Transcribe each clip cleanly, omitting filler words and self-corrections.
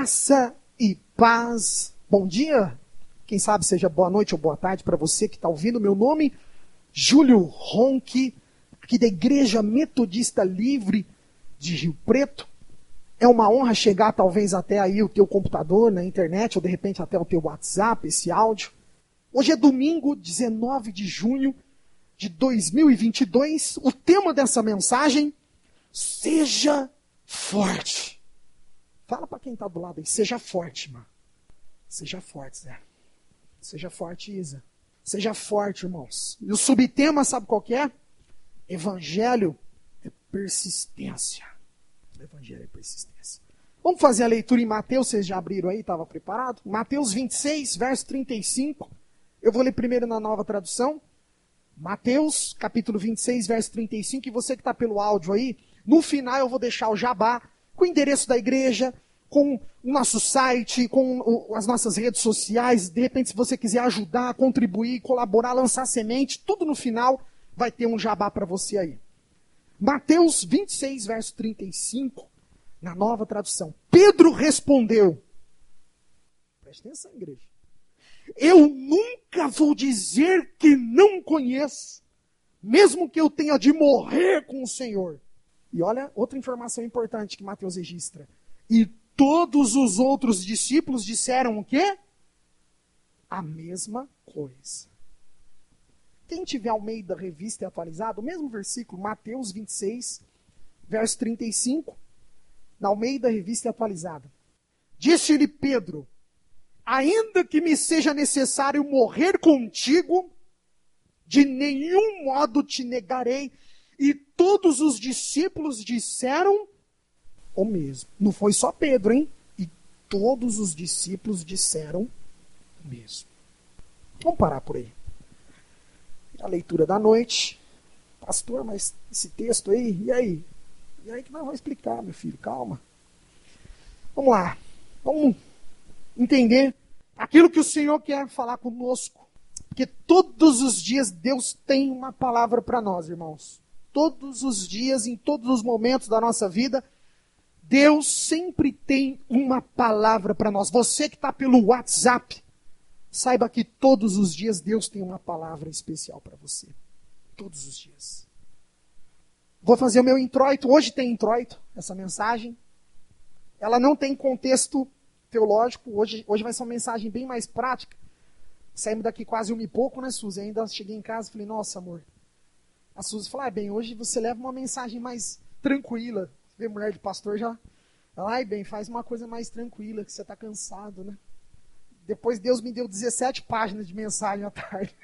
Graça e paz. Bom dia. Quem sabe seja boa noite ou boa tarde para você que está ouvindo. Meu nome, Júlio Ronchi, aqui da Igreja Metodista Livre de Rio Preto. É uma honra chegar talvez até aí o teu computador, na internet, ou de repente até o teu WhatsApp, esse áudio. Hoje é domingo, 19 de junho de 2022. O tema dessa mensagem, seja forte. Fala para quem está do lado aí, seja forte, mano. Seja forte, Zé. Seja forte, Isa. Seja forte, irmãos. E o subtema, sabe qual que é? Evangelho é persistência. Evangelho é persistência. Vamos fazer a leitura em Mateus, vocês já abriram aí, estava preparado? Mateus 26, verso 35. Eu vou ler primeiro na Nova Tradução. Mateus, capítulo 26, verso 35. E você que está pelo áudio aí, no final eu vou deixar o jabá com o endereço da igreja, com o nosso site, com as nossas redes sociais. De repente, se você quiser ajudar, contribuir, colaborar, lançar semente, tudo no final vai ter um jabá para você aí. Mateus 26, verso 35, na Nova Tradução. Pedro respondeu. Preste atenção, igreja. Eu nunca vou dizer que não conheço, mesmo que eu tenha de morrer com o Senhor. E olha, outra informação importante que Mateus registra. E todos os outros discípulos disseram o quê? A mesma coisa. Quem tiver Almeida Revista e Atualizada, o mesmo versículo, Mateus 26, verso 35, na Almeida Revista e Atualizada. Disse-lhe Pedro, ainda que me seja necessário morrer contigo, de nenhum modo te negarei. E todos os discípulos disseram o mesmo. Não foi só Pedro, hein? E todos os discípulos disseram o mesmo. Vamos parar por aí. A leitura da noite. Pastor, mas esse texto aí, e aí? E aí que nós vamos explicar, meu filho, calma. Vamos lá. Vamos entender aquilo que o Senhor quer falar conosco. Porque todos os dias Deus tem uma palavra para nós, irmãos. Todos os dias, em todos os momentos da nossa vida, Deus sempre tem uma palavra para nós. Você que está pelo WhatsApp, saiba que todos os dias Deus tem uma palavra especial para você. Todos os dias. Vou fazer o meu introito. Hoje tem introito, essa mensagem. Ela não tem contexto teológico. Hoje vai ser uma mensagem bem mais prática. Saímos daqui quase 1h pouco, né, Suzy? Ainda cheguei em casa e falei, nossa, amor. A Suzy falou, bem, hoje você leva uma mensagem mais tranquila. Você vê mulher de pastor já... Ai, bem, faz uma coisa mais tranquila, que você está cansado, né? Depois Deus me deu 17 páginas de mensagem à tarde.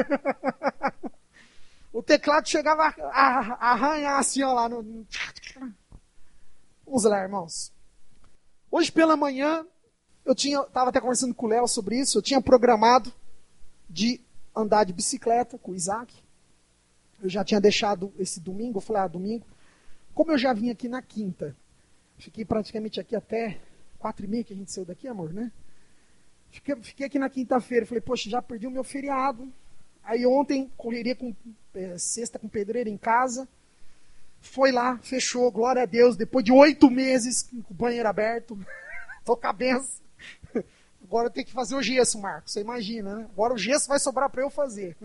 O teclado chegava a arranhar assim, ó, lá no... Vamos lá, irmãos. Hoje pela manhã, eu estava até conversando com o Léo sobre isso, eu tinha programado de andar de bicicleta com o Isaac. Eu já tinha deixado esse domingo, eu falei, domingo. Como eu já vim aqui na quinta, fiquei praticamente aqui até 4h30 que a gente saiu daqui, amor, né? Fiquei aqui na quinta-feira, falei, poxa, já perdi o meu feriado. Aí ontem, correria com sexta com pedreira em casa. Foi lá, fechou, glória a Deus, depois de 8 meses com o banheiro aberto. Tô com a benção. Agora eu tenho que fazer o gesso, Marcos, você imagina, né? Agora o gesso vai sobrar para eu fazer.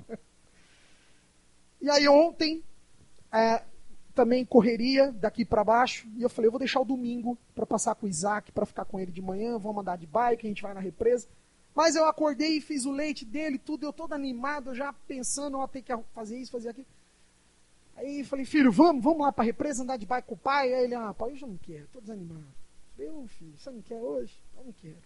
E aí ontem, também correria daqui para baixo, e eu falei, eu vou deixar o domingo para passar com o Isaac, para ficar com ele de manhã, vamos andar de bike, a gente vai na represa. Mas eu acordei e fiz o leite dele, tudo, eu todo animado, já pensando, ó, tem que fazer isso, fazer aquilo. Aí falei, filho, vamos lá para a represa, andar de bike com o pai? Aí ele, pai, hoje eu não quero, tô desanimado. Eu falei, filho, você não quer hoje? Eu não quero.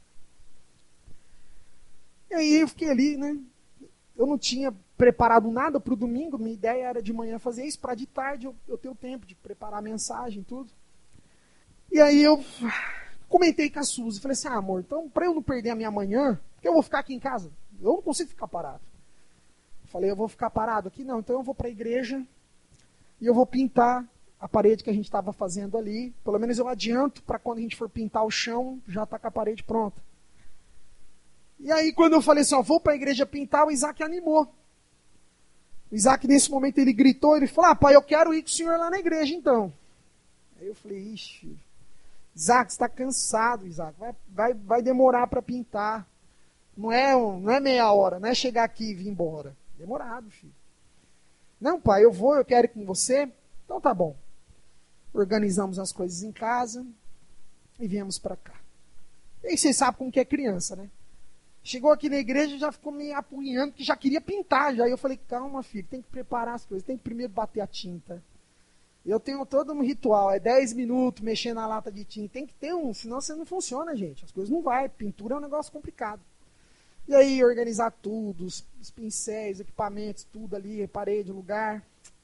E aí eu fiquei ali, né? Eu não tinha preparado nada para o domingo, minha ideia era de manhã fazer isso, para de tarde eu ter o tempo de preparar a mensagem e tudo. E aí eu comentei com a Suzy, falei assim, amor, então para eu não perder a minha manhã, porque eu vou ficar aqui em casa, eu não consigo ficar parado. Falei, eu vou ficar parado aqui? Não, então eu vou para a igreja e eu vou pintar a parede que a gente estava fazendo ali, pelo menos eu adianto para quando a gente for pintar o chão, já está com a parede pronta. E aí quando eu falei assim, vou para a igreja pintar, o Isaac animou. O Isaac nesse momento ele gritou, ele falou, pai, eu quero ir com o senhor lá na igreja então. Aí eu falei, ixi, Isaac, você está cansado, Isaac. Vai demorar para pintar. Não é meia hora, não é chegar aqui e vir embora. Demorado, filho. Não, pai, eu quero ir com você. Então tá bom. Organizamos as coisas em casa e viemos para cá. E aí vocês sabem como que é criança, né? Chegou aqui na igreja e já ficou me apunhando, que já queria pintar. Já. E eu falei, calma, filho, tem que preparar as coisas, tem que primeiro bater a tinta. Eu tenho todo um ritual, é 10 minutos mexendo na lata de tinta. Tem que ter senão você não funciona, gente. As coisas não vai. Pintura é um negócio complicado. E aí, organizar tudo, os pincéis, equipamentos, tudo ali, parede, lugar.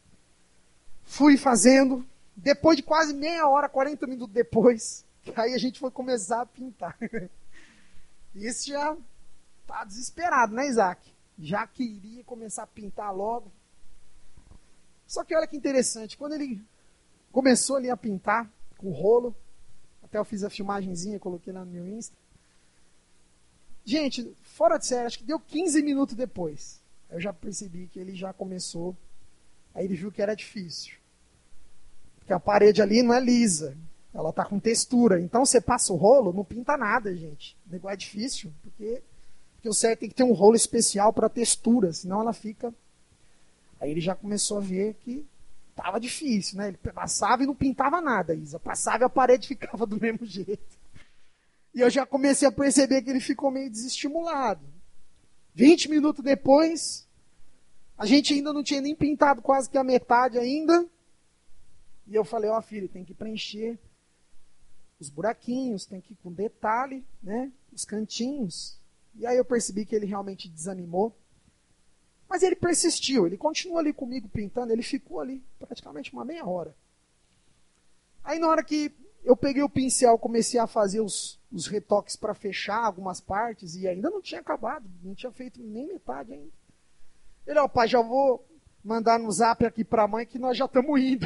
Fui fazendo. Depois de quase meia hora, 40 minutos depois, aí a gente foi começar a pintar. Isso já tá desesperado, né, Isaac? Já queria começar a pintar logo. Só que olha que interessante, quando ele começou ali a pintar com o rolo, até eu fiz a filmagenzinha, coloquei lá no meu Insta. Gente, fora de série, acho que deu 15 minutos depois. Eu já percebi que ele já começou, aí ele viu que era difícil. Porque a parede ali não é lisa, ela tá com textura. Então você passa o rolo, não pinta nada, gente. O negócio é difícil, porque o certo tem que ter um rolo especial para textura, senão ela fica... Aí ele já começou a ver que estava difícil, né? Ele passava e não pintava nada, Isa. Passava e a parede ficava do mesmo jeito. E eu já comecei a perceber que ele ficou meio desestimulado. 20 minutos depois, a gente ainda não tinha nem pintado quase que a metade ainda. E eu falei, filho, tem que preencher os buraquinhos, tem que ir com detalhe, né? Os cantinhos. E aí eu percebi que ele realmente desanimou. Mas ele persistiu, ele continuou ali comigo pintando, ele ficou ali praticamente uma meia hora. Aí na hora que eu peguei o pincel, comecei a fazer os retoques para fechar algumas partes, e ainda não tinha acabado, não tinha feito nem metade ainda. Ele, pai, já vou mandar no zap aqui para a mãe que nós já estamos indo.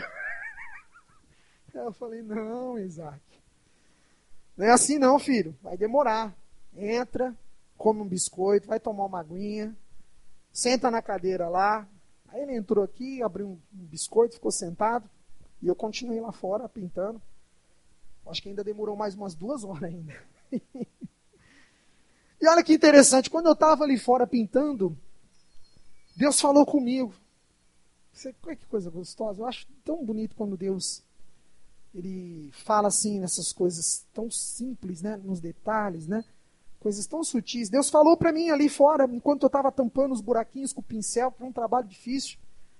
Aí eu falei, não, Isaac, não é assim não, filho, vai demorar. Entra, come um biscoito, vai tomar uma aguinha, senta na cadeira lá. Aí ele entrou aqui, abriu um biscoito, ficou sentado. E eu continuei lá fora pintando. Acho que ainda demorou mais umas 2 horas ainda. E olha que interessante, quando eu estava ali fora pintando, Deus falou comigo. Olha que coisa gostosa. Eu acho tão bonito quando Deus ele fala assim nessas coisas tão simples, né? Nos detalhes, né? Coisas tão sutis. Deus falou para mim ali fora, enquanto eu estava tampando os buraquinhos com o pincel, que é um trabalho difícil.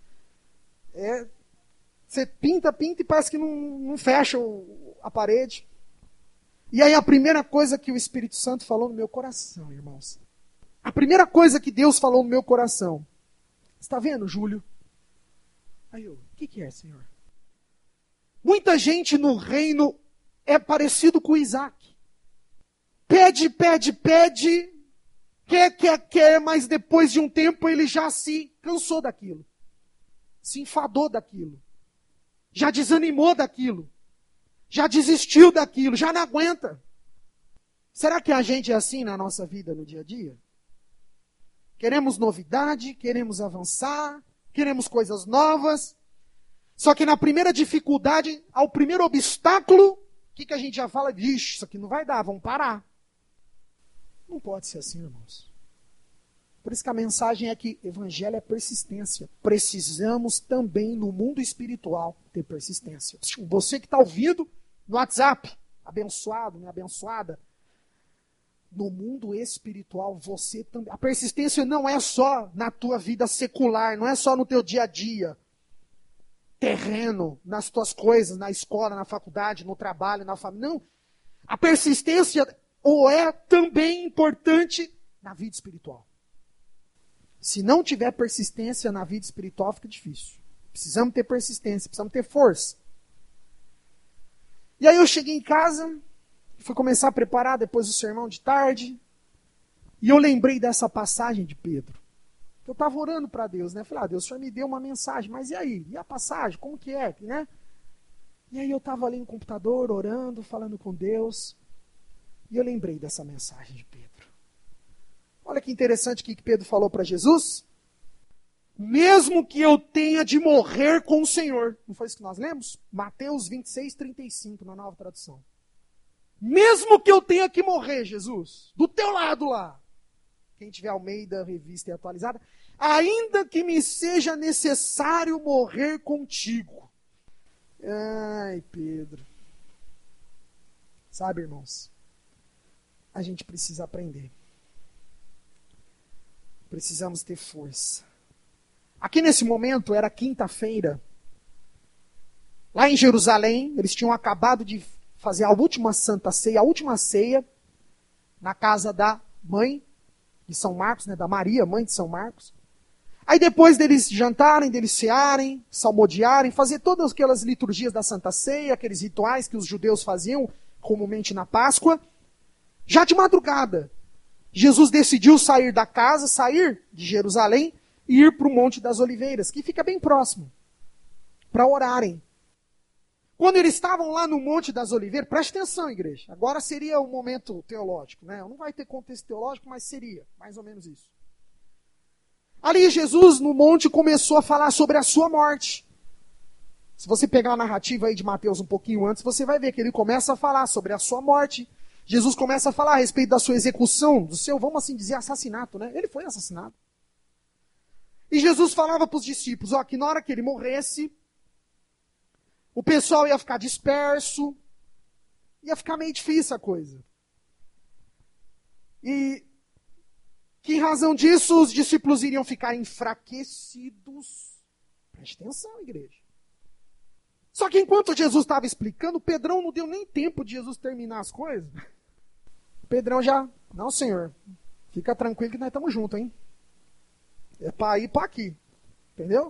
Você pinta e parece que não fecha a parede. E aí a primeira coisa que o Espírito Santo falou no meu coração, irmãos. A primeira coisa que Deus falou no meu coração. Está vendo, Júlio? Aí eu, o que é, Senhor? Muita gente no reino é parecido com Isaac. Pede, quer, mas depois de um tempo ele já se cansou daquilo. Se enfadou daquilo. Já desanimou daquilo. Já desistiu daquilo, já não aguenta. Será que a gente é assim na nossa vida no dia a dia? Queremos novidade, queremos avançar, queremos coisas novas. Só que na primeira dificuldade, ao primeiro obstáculo, o que a gente já fala? Vixe, isso aqui não vai dar, vamos parar. Não pode ser assim, irmãos. Por isso que a mensagem é que evangelho é persistência. Precisamos também, no mundo espiritual, ter persistência. Você que está ouvindo no WhatsApp, abençoado, minha abençoada, no mundo espiritual, você também. A persistência não é só na tua vida secular, não é só no teu dia a dia, terreno, nas tuas coisas, na escola, na faculdade, no trabalho, na família. Não. A persistência é também importante na vida espiritual. Se não tiver persistência na vida espiritual, fica difícil. Precisamos ter persistência, precisamos ter força. E aí eu cheguei em casa, fui começar a preparar depois do sermão de tarde, e eu lembrei dessa passagem de Pedro. Eu estava orando para Deus, né? Falei, Deus, o Senhor me deu uma mensagem, mas e aí? E a passagem? Como que é? Né? E aí eu estava ali no computador, orando, falando com Deus, e eu lembrei dessa mensagem de Pedro. Olha que interessante o que Pedro falou para Jesus. Mesmo que eu tenha de morrer com o Senhor. Não foi isso que nós lemos? Mateus 26, 35, na nova tradução. Mesmo que eu tenha que morrer, Jesus, do teu lado lá. Quem tiver Almeida, revista e atualizada. Ainda que me seja necessário morrer contigo. Ai, Pedro. Sabe, irmãos, a gente precisa aprender. Precisamos ter força. Aqui nesse momento, era quinta-feira. Lá em Jerusalém, eles tinham acabado de fazer a última santa ceia, a última ceia, na casa da mãe de São Marcos, né, da Maria, mãe de São Marcos. Aí depois deles jantarem, deles cearem, salmodiarem, fazer todas aquelas liturgias da Santa Ceia, aqueles rituais que os judeus faziam comumente na Páscoa, já de madrugada, Jesus decidiu sair da casa, sair de Jerusalém e ir para o Monte das Oliveiras, que fica bem próximo, para orarem. Quando eles estavam lá no Monte das Oliveiras, preste atenção, igreja, agora seria o momento teológico, né? Não vai ter contexto teológico, mas seria mais ou menos isso. Ali Jesus, no monte, começou a falar sobre a sua morte. Se você pegar a narrativa aí de Mateus um pouquinho antes, você vai ver que ele começa a falar sobre a sua morte. Jesus começa a falar a respeito da sua execução, do seu, vamos assim dizer, assassinato, né? Ele foi assassinado. E Jesus falava para os discípulos, ó, que na hora que ele morresse, o pessoal ia ficar disperso, ia ficar meio difícil a coisa. E que em razão disso os discípulos iriam ficar enfraquecidos. Preste atenção, igreja. Só que enquanto Jesus estava explicando, Pedrão não deu nem tempo de Jesus terminar as coisas. Pedrão já, não senhor, fica tranquilo que nós estamos juntos, hein? É para ir para aqui, entendeu?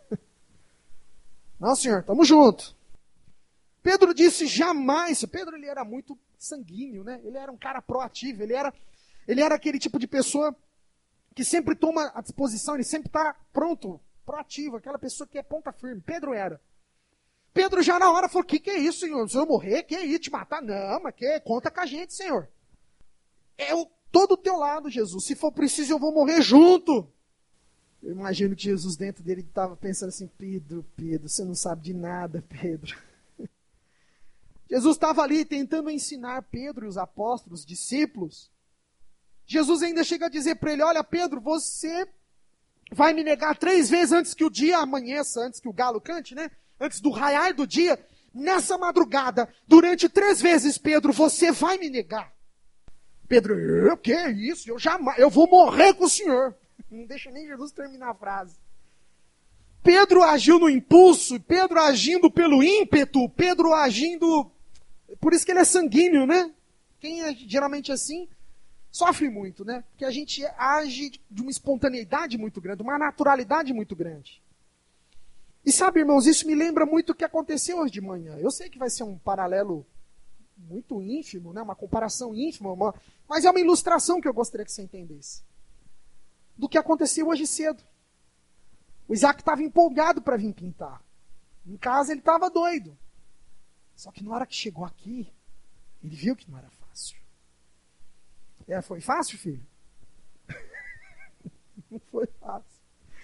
Não senhor, estamos juntos. Pedro disse jamais, Pedro ele era muito sanguíneo, né? Ele era um cara proativo, ele era aquele tipo de pessoa que sempre toma a disposição, ele sempre está pronto, proativo, aquela pessoa que é ponta firme. Pedro era. Pedro já na hora falou, que é isso, senhor? Se eu morrer, que é isso? Te matar? Não, mas conta com a gente, senhor. Eu tô do teu lado, Jesus. Se for preciso, eu vou morrer junto. Eu imagino que Jesus dentro dele estava pensando assim, Pedro, você não sabe de nada, Pedro. Jesus estava ali tentando ensinar Pedro e os apóstolos, os discípulos. Jesus ainda chega a dizer para ele, olha Pedro, você vai me negar 3 vezes antes que o dia amanheça, antes que o galo cante, né? Antes do raiar do dia, nessa madrugada, durante 3 vezes, Pedro, você vai me negar. Pedro, o que é isso? Eu vou morrer com o senhor. Não deixa nem Jesus terminar a frase. Pedro agiu no impulso, Pedro agindo pelo ímpeto, Pedro agindo... Por isso que ele é sanguíneo, né? Quem é geralmente assim, sofre muito, né? Porque a gente age de uma espontaneidade muito grande, uma naturalidade muito grande. E sabe, irmãos, isso me lembra muito o que aconteceu hoje de manhã. Eu sei que vai ser um paralelo muito ínfimo, né? Uma comparação ínfima, mas é uma ilustração que eu gostaria que você entendesse. Do que aconteceu hoje cedo. O Isaac estava empolgado para vir pintar. Em casa ele estava doido. Só que na hora que chegou aqui, ele viu que não era fácil. Foi fácil, filho? Não foi fácil.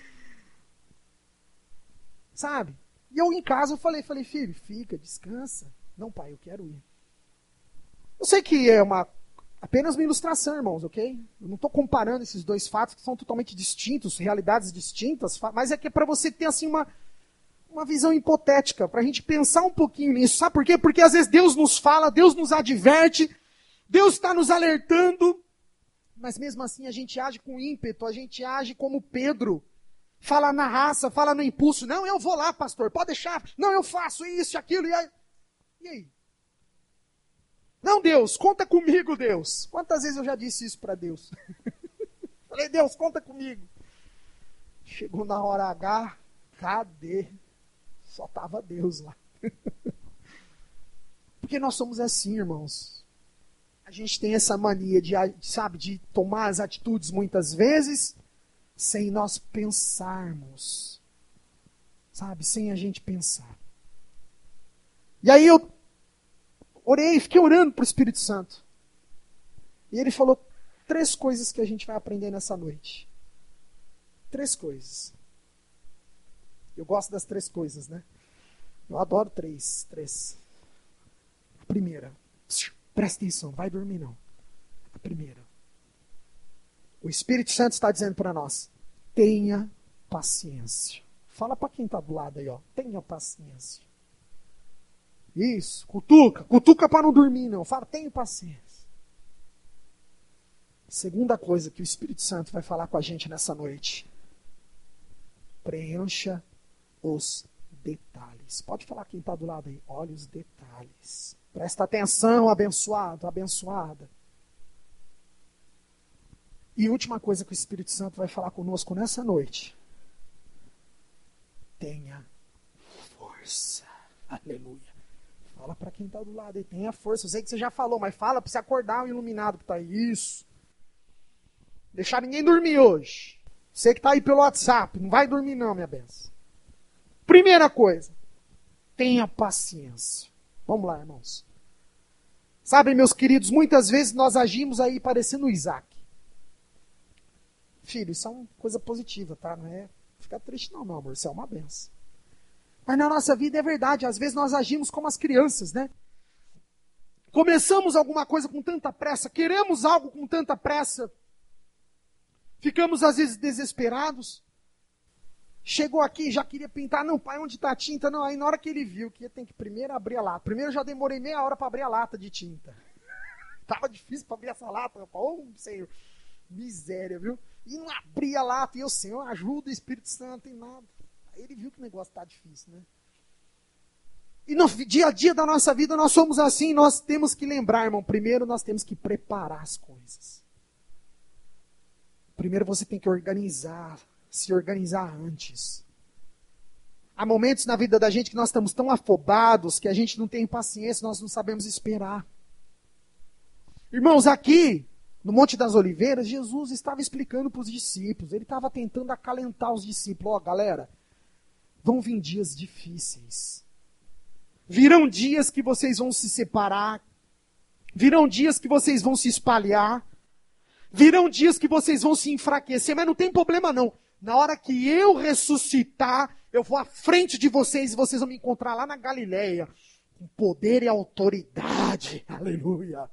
Sabe? E eu em casa eu falei, filho, fica, descansa. Não, pai, eu quero ir. Eu sei que é apenas uma ilustração, irmãos, ok? Eu não estou comparando esses dois fatos que são totalmente distintos, realidades distintas, mas é que é para você ter assim uma visão hipotética, para a gente pensar um pouquinho nisso. Sabe por quê? Porque às vezes Deus nos fala, Deus nos adverte, Deus está nos alertando, mas mesmo assim a gente age com ímpeto, a gente age como Pedro. Fala na raça, fala no impulso. Não, eu vou lá, pastor, pode deixar. Não, eu faço isso, aquilo. E aí? Não, Deus, conta comigo, Deus. Quantas vezes eu já disse isso para Deus? Falei, Deus, conta comigo. Chegou na hora H, cadê? Só estava Deus lá. Porque nós somos assim, irmãos. A gente tem essa mania de tomar as atitudes muitas vezes sem nós pensarmos. Sabe? Sem a gente pensar. E aí eu fiquei orando para o Espírito Santo. E ele falou 3 coisas que a gente vai aprender nessa noite. 3 coisas. Eu gosto das 3 coisas, né? Eu adoro 3. A primeira. Presta atenção, não vai dormir não. A primeira. O Espírito Santo está dizendo para nós, tenha paciência. Fala para quem está do lado aí, ó, tenha paciência. Isso, cutuca para não dormir não. Fala, tenha paciência. Segunda coisa que o Espírito Santo vai falar com a gente nessa noite. Preencha os detalhes. Pode falar quem está do lado aí. Olha os detalhes. Presta atenção, abençoado, abençoada. E última coisa que o Espírito Santo vai falar conosco nessa noite. Tenha força. Aleluia. Fala para quem está do lado aí. Tenha força. Eu sei que você já falou, mas fala para você acordar o iluminado que está aí. Isso. Deixar ninguém dormir hoje. Você que está aí pelo WhatsApp, não vai dormir não, minha benção. Primeira coisa, tenha paciência. Vamos lá, irmãos. Sabe, meus queridos, muitas vezes nós agimos aí parecendo o Isaac. Filho, isso é uma coisa positiva, tá? Não é ficar triste não, meu amor, isso é uma benção. Mas na nossa vida é verdade, às vezes nós agimos como as crianças, né? Começamos alguma coisa com tanta pressa, queremos algo com tanta pressa, ficamos às vezes desesperados. Chegou aqui, já queria pintar. Não, pai, onde está a tinta? Não, aí na hora que ele viu que ia ter que primeiro abrir a lata. Primeiro eu já demorei meia hora para abrir a lata de tinta. Tava difícil para abrir essa lata. Ô, Senhor, miséria, viu? E não abria a lata. E eu, Senhor, ajuda o Espírito Santo, e nada. Aí ele viu que o negócio tá difícil, né? E no dia a dia da nossa vida nós somos assim. Nós temos que lembrar, irmão. Primeiro nós temos que preparar as coisas. Primeiro você tem que se organizar antes. Há momentos na vida da gente que nós estamos tão afobados que a gente não tem paciência, nós não sabemos esperar. Irmãos, aqui, no Monte das Oliveiras, Jesus estava explicando para os discípulos, ele estava tentando acalentar os discípulos. Ó, galera, vão vir dias difíceis. Virão dias que vocês vão se separar. Virão dias que vocês vão se espalhar. Virão dias que vocês vão se enfraquecer, mas não tem problema não. Na hora que eu ressuscitar, eu vou à frente de vocês e vocês vão me encontrar lá na Galileia, com poder e autoridade. Aleluia.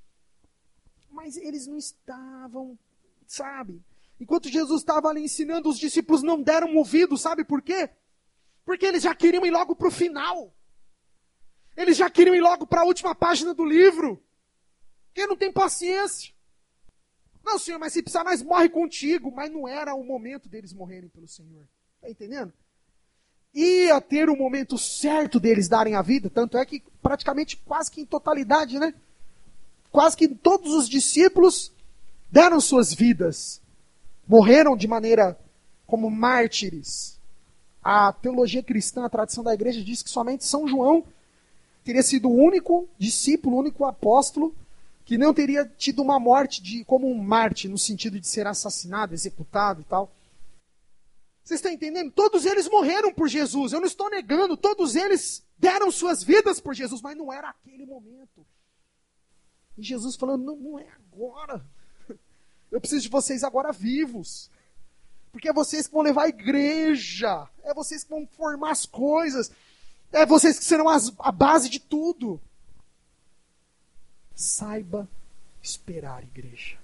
Mas eles não estavam, sabe? Enquanto Jesus estava ali ensinando, os discípulos não deram ouvido, sabe por quê? Porque eles já queriam ir logo para o final. Eles já queriam ir logo para a última página do livro. Porque não tem paciência. Não, Senhor, mas se precisar, nós morre contigo. Mas não era o momento deles morrerem pelo Senhor. Está entendendo? Ia ter o momento certo deles darem a vida. Tanto é que praticamente quase que em totalidade, né? Quase que todos os discípulos deram suas vidas. Morreram de maneira como mártires. A teologia cristã, a tradição da igreja diz que somente São João teria sido o único discípulo, o único apóstolo que não teria tido uma morte como um mártir, no sentido de ser assassinado, executado e tal. Vocês estão entendendo? Todos eles morreram por Jesus. Eu não estou negando. Todos eles deram suas vidas por Jesus, mas não era aquele momento. E Jesus falando, não é agora. Eu preciso de vocês agora vivos. Porque é vocês que vão levar a igreja. É vocês que vão formar as coisas. É vocês que serão a base de tudo. Saiba esperar, igreja.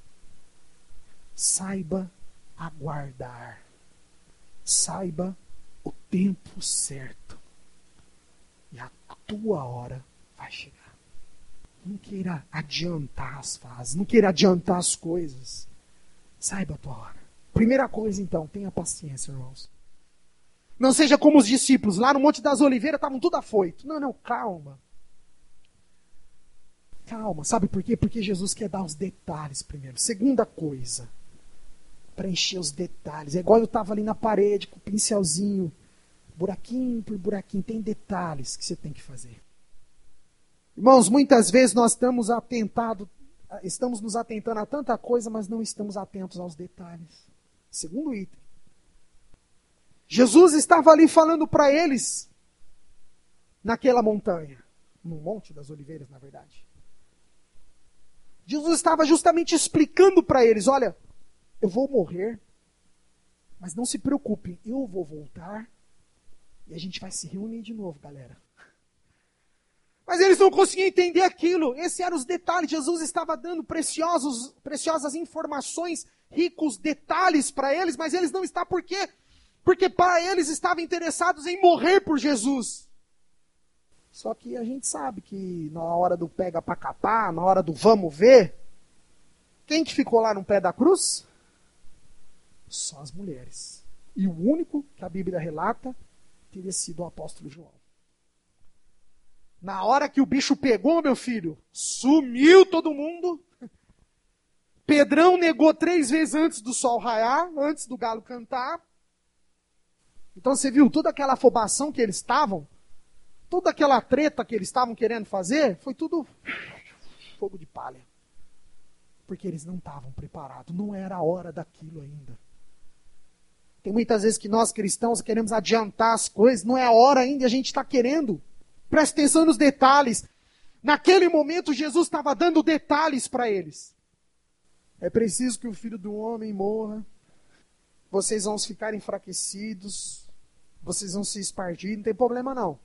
Saiba aguardar. Saiba o tempo certo. E a tua hora vai chegar. Não queira adiantar as fases. Não queira adiantar as coisas. Saiba a tua hora. Primeira coisa, então, tenha paciência, irmãos. Não seja como os discípulos. Lá no Monte das Oliveiras estavam tudo afoito. Não, calma. Calma, sabe por quê? Porque Jesus quer dar os detalhes primeiro. Segunda coisa, preencher os detalhes. É igual eu estava ali na parede com o pincelzinho, buraquinho por buraquinho. Tem detalhes que você tem que fazer. Irmãos, muitas vezes nós estamos nos atentando a tanta coisa, mas não estamos atentos aos detalhes. Segundo item. Jesus estava ali falando para eles, naquela montanha, no Monte das Oliveiras, na verdade. Jesus estava justamente explicando para eles, olha, eu vou morrer, mas não se preocupem, eu vou voltar e a gente vai se reunir de novo, galera. Mas eles não conseguiam entender aquilo. Esses eram os detalhes. Jesus estava dando preciosas informações, ricos detalhes para eles, mas eles não estavam. Por quê? Porque para eles estavam interessados em morrer por Jesus. Só que a gente sabe que na hora do pega para capar, na hora do vamos ver, quem que ficou lá no pé da cruz? Só as mulheres. E o único que a Bíblia relata teria sido o apóstolo João. Na hora que o bicho pegou, meu filho, sumiu todo mundo. Pedrão negou 3 vezes antes do sol raiar, antes do galo cantar. Então você viu toda aquela afobação que eles estavam, toda aquela treta que eles estavam querendo fazer, foi tudo fogo de palha. Porque eles não estavam preparados, não era a hora daquilo ainda. Tem muitas vezes que nós cristãos queremos adiantar as coisas, não é a hora ainda, a gente está querendo. Preste atenção nos detalhes. Naquele momento, Jesus estava dando detalhes para eles. É preciso que o Filho do Homem morra. Vocês vão ficar enfraquecidos. Vocês vão se espargir. Não tem problema, não.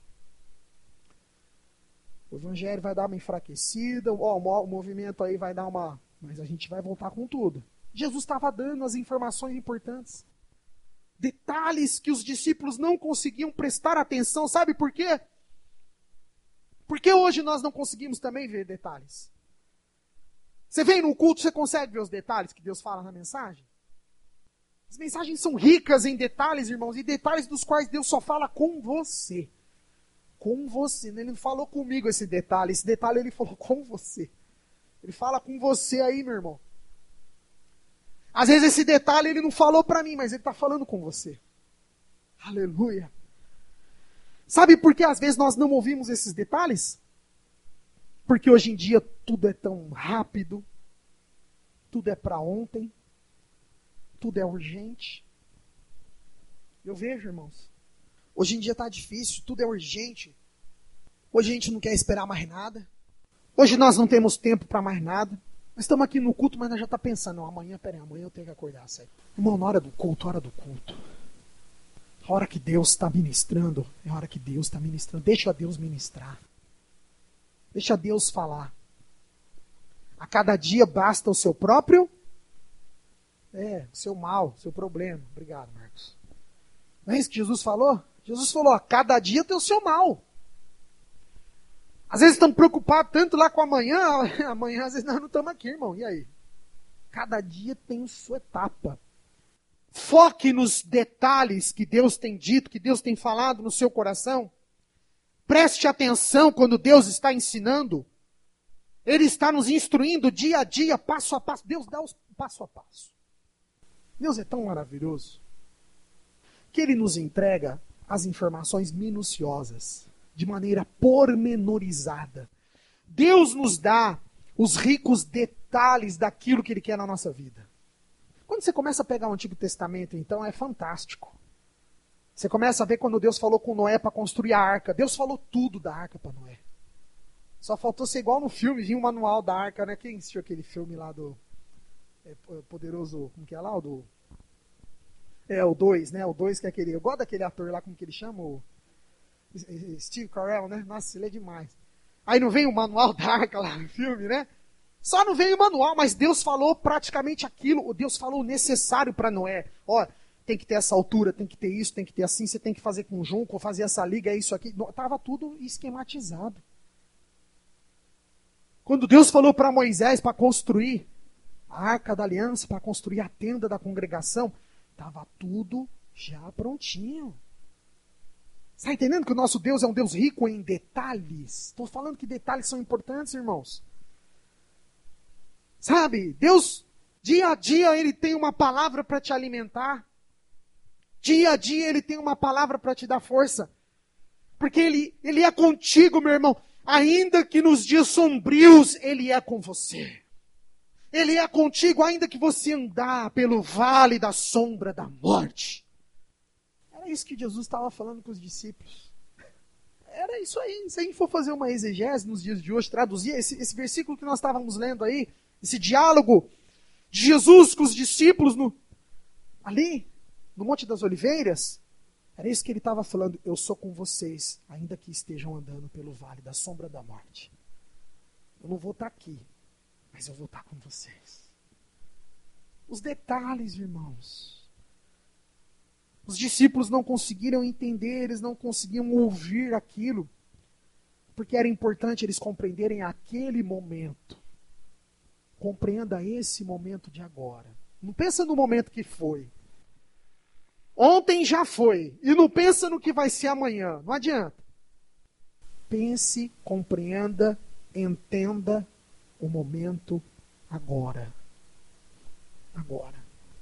O Evangelho vai dar uma enfraquecida. O movimento aí vai dar uma... Mas a gente vai voltar com tudo. Jesus estava dando as informações importantes. Detalhes que os discípulos não conseguiam prestar atenção. Sabe por quê? Porque hoje nós não conseguimos também ver detalhes. Você vem no culto, você consegue ver os detalhes que Deus fala na mensagem? As mensagens são ricas em detalhes, irmãos, e detalhes dos quais Deus só fala com você. Com você. Ele não falou comigo esse detalhe ele falou com você. Ele fala com você aí, meu irmão. Às vezes esse detalhe ele não falou para mim, mas ele está falando com você. Aleluia. Sabe por que às vezes nós não ouvimos esses detalhes? Porque hoje em dia tudo é tão rápido, tudo é para ontem, tudo é urgente. Eu vejo, irmãos, hoje em dia está difícil, tudo é urgente. Hoje a gente não quer esperar mais nada. Hoje nós não temos tempo para mais nada. Nós estamos aqui no culto, mas nós já estamos pensando, não, amanhã eu tenho que acordar, sério. Irmão, na hora do culto. A hora que Deus está ministrando, é a hora que Deus está ministrando. Deixa Deus ministrar. Deixa Deus falar. A cada dia basta o seu próprio... o seu mal, o seu problema. Obrigado, Marcos. Não é isso que Jesus falou? Jesus falou, a cada dia tem o seu mal. Às vezes estamos preocupados tanto lá com amanhã, amanhã às vezes nós não estamos aqui, irmão. E aí? Cada dia tem sua etapa. Foque nos detalhes que Deus tem dito, que Deus tem falado no seu coração. Preste atenção quando Deus está ensinando. Ele está nos instruindo dia a dia, passo a passo. Deus dá os passo a passo. Deus é tão maravilhoso que Ele nos entrega as informações minuciosas, de maneira pormenorizada. Deus nos dá os ricos detalhes daquilo que Ele quer na nossa vida. Quando você começa a pegar o Antigo Testamento, então, é fantástico. Você começa a ver quando Deus falou com Noé para construir a arca. Deus falou tudo da arca para Noé. Só faltou ser igual no filme, vinha o manual da arca, né? Quem assistiu aquele filme lá do Poderoso, como que é lá? O 2, né? O 2 que é aquele... Eu gosto daquele ator lá, como que ele chama? O Steve Carell, né? Nossa, ele é demais. Aí não vem o manual da arca lá no filme, né? Só não veio o manual, mas Deus falou praticamente aquilo. Deus falou o necessário para Noé. Ó, tem que ter essa altura, tem que ter isso, tem que ter assim, você tem que fazer com junco, fazer essa liga, é isso aqui. Estava tudo esquematizado. Quando Deus falou para Moisés para construir a Arca da Aliança, para construir a tenda da congregação, estava tudo já prontinho. Está entendendo que o nosso Deus é um Deus rico em detalhes? Estou falando que detalhes são importantes, irmãos. Sabe, Deus, dia a dia, Ele tem uma palavra para te alimentar. Dia a dia, Ele tem uma palavra para te dar força. Porque Ele é contigo, meu irmão. Ainda que nos dias sombrios, Ele é com você. Ele é contigo, ainda que você andar pelo vale da sombra da morte. Era isso que Jesus estava falando com os discípulos. Era isso aí. Se a gente for fazer uma exegese nos dias de hoje, traduzir esse versículo que nós estávamos lendo aí, esse diálogo de Jesus com os discípulos ali, no Monte das Oliveiras, Era isso que ele estava falando. Eu sou com vocês, ainda que estejam andando pelo vale da sombra da morte. Eu não vou estar aqui, mas eu vou estar com vocês. Os detalhes, irmãos. Os discípulos não conseguiram entender, eles não conseguiam ouvir aquilo, porque era importante eles compreenderem aquele momento. Compreenda esse momento de agora. Não pensa no momento que foi. Ontem já foi. E não pensa no que vai ser amanhã. Não adianta. Pense, compreenda, entenda o momento agora. Agora.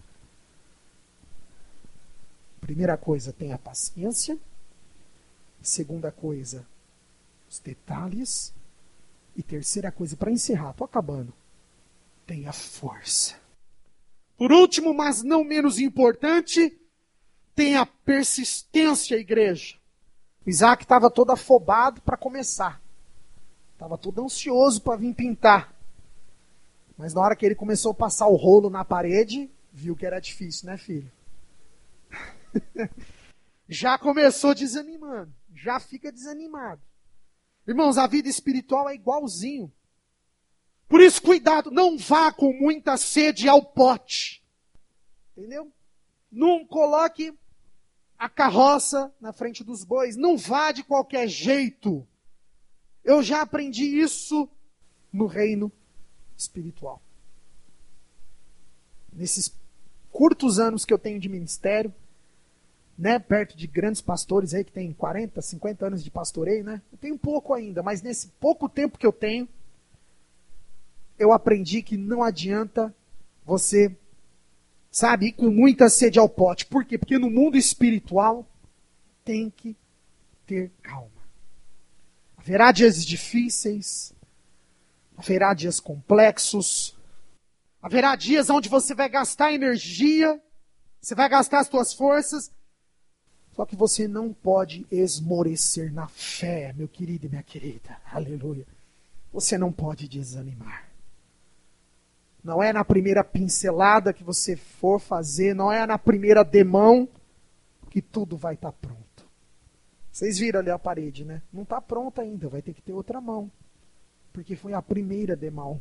Primeira coisa, tenha paciência. Segunda coisa, os detalhes. E terceira coisa, para encerrar, estou acabando. Tenha força. Por último, mas não menos importante, tenha persistência, igreja. Isaac estava todo afobado para começar. Estava todo ansioso para vir pintar. Mas na hora que ele começou a passar o rolo na parede, viu que era difícil, né, filho? Já começou desanimando. Já fica desanimado. Irmãos, a vida espiritual é igualzinho. Por isso, cuidado, não vá com muita sede ao pote. Entendeu? Não coloque a carroça na frente dos bois. Não vá de qualquer jeito. Eu já aprendi isso no reino espiritual. Nesses curtos anos que eu tenho de ministério, né, perto de grandes pastores aí que tem 40, 50 anos de pastoreio, né? Eu tenho pouco ainda, mas nesse pouco tempo que eu tenho, eu aprendi que não adianta você, sabe, ir com muita sede ao pote. Por quê? Porque no mundo espiritual tem que ter calma. Haverá dias difíceis, haverá dias complexos, haverá dias onde você vai gastar energia, você vai gastar as suas forças, só que você não pode esmorecer na fé, meu querido e minha querida. Aleluia. Você não pode desanimar. Não é na primeira pincelada que você for fazer, não é na primeira demão que tudo vai estar pronto. Vocês viram ali a parede, né? Não está pronta ainda, vai ter que ter outra mão. Porque foi a primeira demão.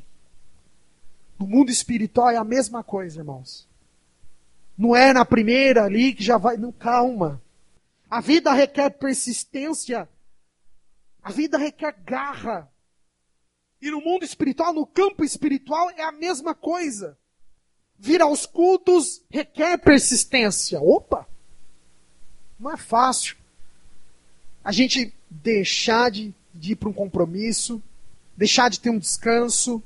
No mundo espiritual é a mesma coisa, irmãos. Não é na primeira ali que já vai... Não, calma. A vida requer persistência. A vida requer garra. E no mundo espiritual, no campo espiritual, é a mesma coisa. Vir aos cultos requer persistência. Opa! Não é fácil. A gente deixar de ir para um compromisso, deixar de ter um descanso,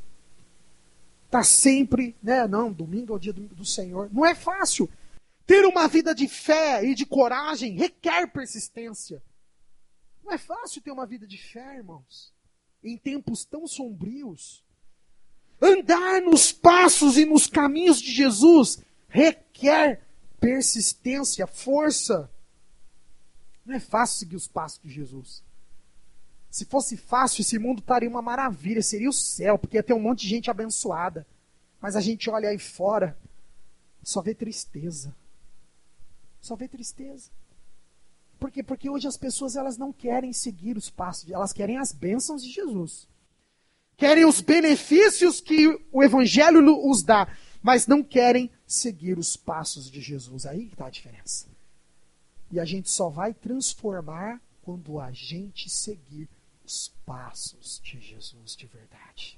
tá sempre, né? Não, domingo é o dia do Senhor. Não é fácil. Ter uma vida de fé e de coragem requer persistência. Não é fácil ter uma vida de fé, irmãos, em tempos tão sombrios. Andar nos passos e nos caminhos de Jesus requer persistência, força. Não é fácil seguir os passos de Jesus. Se fosse fácil, esse mundo estaria uma maravilha, seria o céu, porque ia ter um monte de gente abençoada. Mas a gente olha aí fora, só vê tristeza. Só vê tristeza. Por quê? Porque hoje as pessoas elas não querem seguir os passos, elas querem as bênçãos de Jesus. Querem os benefícios que o Evangelho os dá, mas não querem seguir os passos de Jesus. Aí que está a diferença. E a gente só vai transformar quando a gente seguir os passos de Jesus de verdade.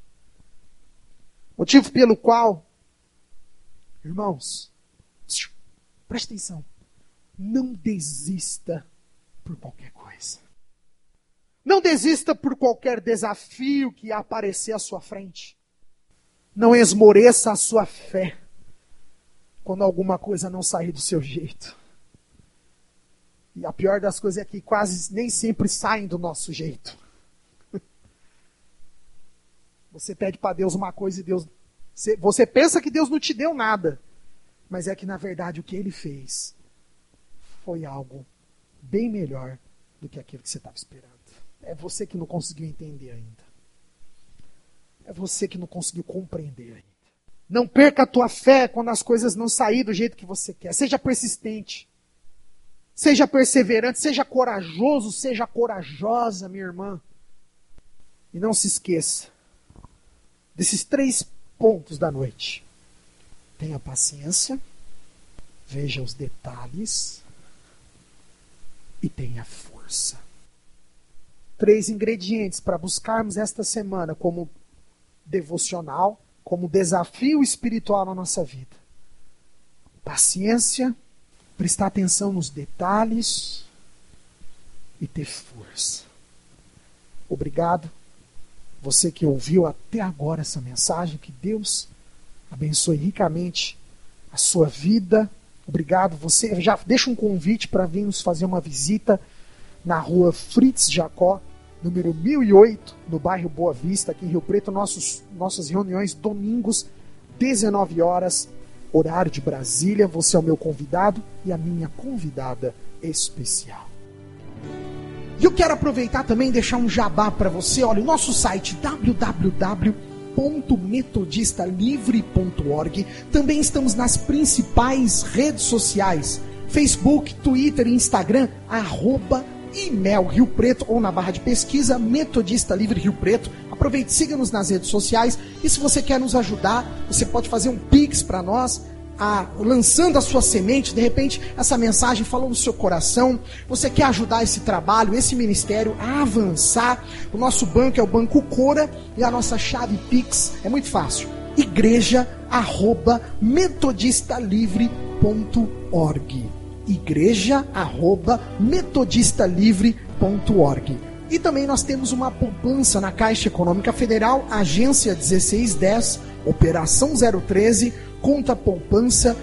Motivo pelo qual, irmãos, preste atenção, não desista por qualquer coisa. Não desista por qualquer desafio que aparecer à sua frente. Não esmoreça a sua fé quando alguma coisa não sair do seu jeito. E a pior das coisas é que quase nem sempre saem do nosso jeito. Você pede para Deus uma coisa e Deus... Você pensa que Deus não te deu nada. Mas é que na verdade o que Ele fez foi algo bem melhor do que aquilo que você estava esperando. É você que não conseguiu entender ainda. É você que não conseguiu compreender ainda. Não perca a tua fé quando as coisas não saírem do jeito que você quer. Seja persistente. Seja perseverante, seja corajoso, seja corajosa, minha irmã. E não se esqueça desses 3 pontos da noite. Tenha paciência, veja os detalhes e tenha força. 3 ingredientes para buscarmos esta semana como devocional, como desafio espiritual na nossa vida. Paciência, prestar atenção nos detalhes e ter força. Obrigado, você que ouviu até agora essa mensagem, que Deus abençoe ricamente a sua vida. Obrigado, você já deixa um convite para vir nos fazer uma visita na rua Fritz Jacó, número 1008, no bairro Boa Vista, aqui em Rio Preto. Nossas reuniões domingos, 19 horas, horário de Brasília. Você é o meu convidado e a minha convidada especial. E eu quero aproveitar também e deixar um jabá para você. Olha, o nosso site www.metodistalivre.org. Também estamos nas principais redes sociais: Facebook, Twitter e Instagram, @IMEL Rio Preto, ou na barra de pesquisa Metodista Livre Rio Preto. Aproveite, siga-nos nas redes sociais. E se você quer nos ajudar, você pode fazer um Pix para nós, lançando a sua semente. De repente essa mensagem falou no seu coração, você quer ajudar esse trabalho, esse ministério a avançar. O nosso banco é o Banco Cora e a nossa chave Pix é muito fácil: igreja@metodistalivre.org. igreja@metodistalivre.org. E também nós temos uma poupança na Caixa Econômica Federal, agência 1610, operação 013, conta poupança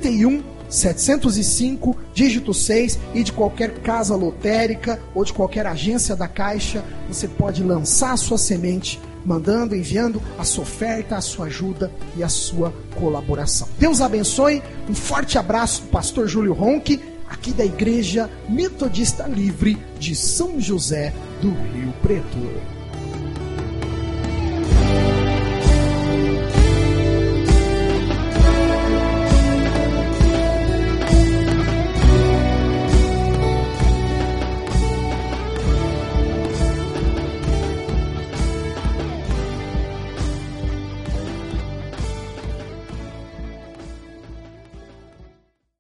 31705, dígito 6, e de qualquer casa lotérica ou de qualquer agência da Caixa, você pode lançar a sua semente, enviando a sua oferta, a sua ajuda e a sua colaboração. Deus abençoe, um forte abraço do pastor Júlio Ronchi, aqui da Igreja Metodista Livre de São José do Rio Preto.